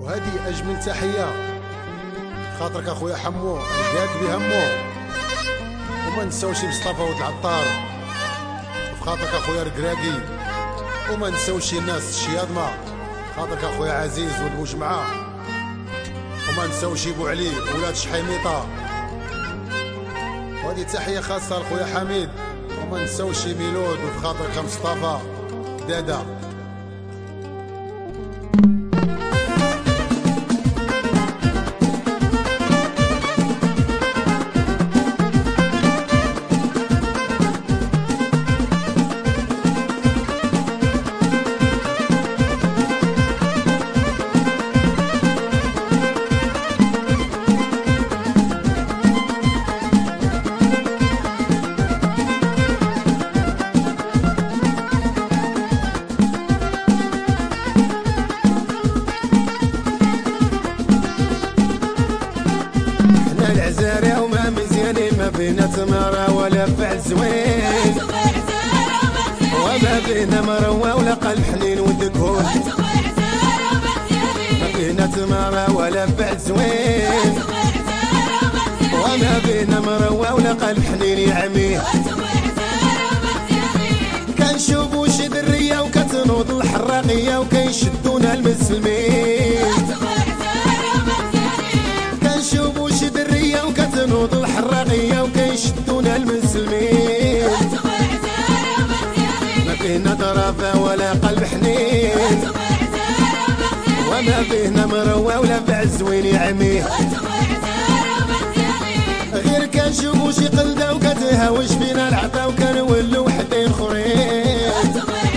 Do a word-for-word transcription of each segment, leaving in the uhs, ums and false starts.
وهذه اجمل تحيه خاطرك اخويا حمو لقاك بهمو. وما نساوش مصطفى ولد العطار وفي خاطرك اخويا ركراكي. وما نساوش الناس الشياضمه خاطرك اخويا عزيز والمجمعه. وما نساوش بو علي ولاد شحيميطه. وهذه تحيه خاصه لخويا حميد. وما نساوش ميلود وفي خاطرك مصطفى دادا. العزارة وما مزيانين ما بينا تمارة ولا فعل زوين. وما بينا مروة ولا قلب حنين ودكون. ما بينا تمارة ولا فعل زوين. وما بينا مروة ولا قلب حنين يا عمي. كنشوفو شي درية وكتنوض الحراقية وكيشدونا المسلمين. كنشوفو شي درية وكتنوض الحراقية وكيشدونا المسلمين. ما فينا ضرافة ولا قلب حنين. وما فينا مروة ولا فعل زوين يا عمي. غير كنشوفو شي قلدة وكتهاوش فينا العطا وكنولو وحدين خرين.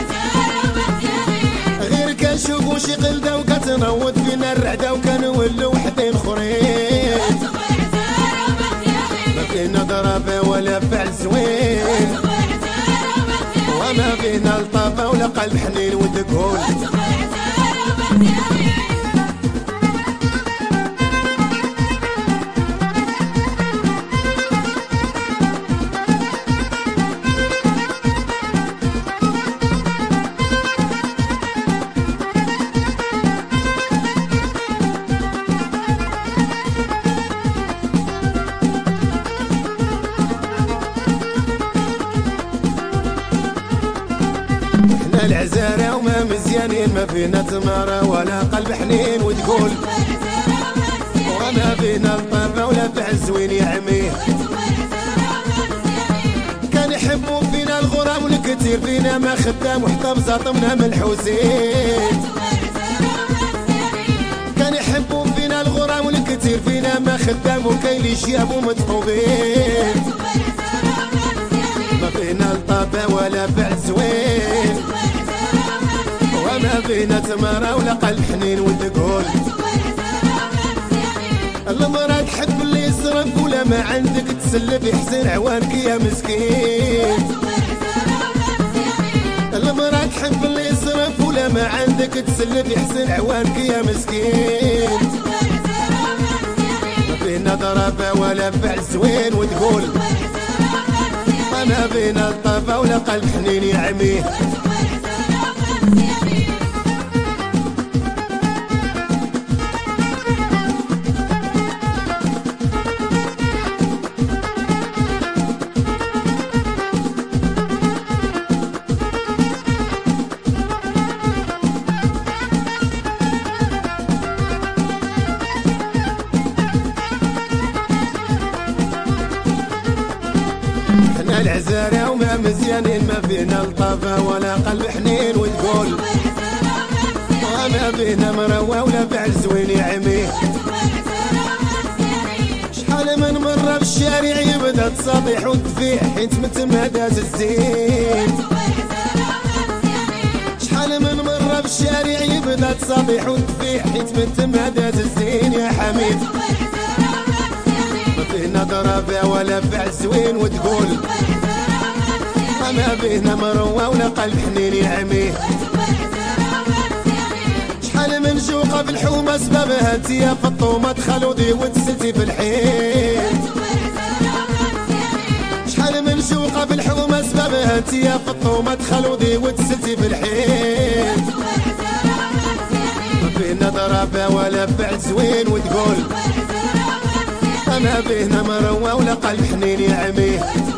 غير كنشوفو شي قلدة وكتنوض فينا الرعدة وكنولو وحدين خرين. ما فينا ضرافة ولا فعل زوين. وما فينا لطافة ولا قلب حنين ودكون. احنا العزارة وما مزيانين ما فينا تمارة ولا قلب حنين وتقول. وما فينا لطافة ولا فعل زوين يا عمي. كان يحبوا فينا الغرام والكثير فينا ما خدام وحتى بزاطمنا من الحسين. كان يحبوا فينا الغرام والكثير فينا ما خدام وكاين اللي جابوا متحوبين. ما فينا لطافة ولا فعل زوين. وما فينا تمارة ولا قلب حنين وتقول. المرأة تحب اللي يصرف ولا ما عندك تسلف يحسن عوانك يا مسكين. المرأة تحب اللي يصرف ولا ما عندك تسلف يحسن عوانك يا مسكين. ما فينا ضرافة ولا فعل زوين وتقول. ما فينا لطافة ولا قلب حنين يا عمي. احنا العزارة وما مزيانين ما فينا لطافة ولا قلب حنين وتقول. وما فينا مروة ولا فعل زوين يا عمي. شحال من مرة بالشارع يبدا تصابيح وتفيح حيت متم داز الزين. شحال من مرة بالشارع يبدا تصابيح وتفيح حيت متم داز الزين يا حميد. ما فينا ضرافة ولا فعل زوين وتقول. ما فينا مروة ولا قلب حنين يا عمي. شحال من جوقة بالحومة سببها انتيا فطومة تخلودي وتسلتي في الحين. شحال من جوقة بالحومة سببها انتيا فطومة تخلودي وتسلتي في الحين. بينا ضربة ولا بعد زوين وتقول ما بينا مروة ولا قلب حنين يعميه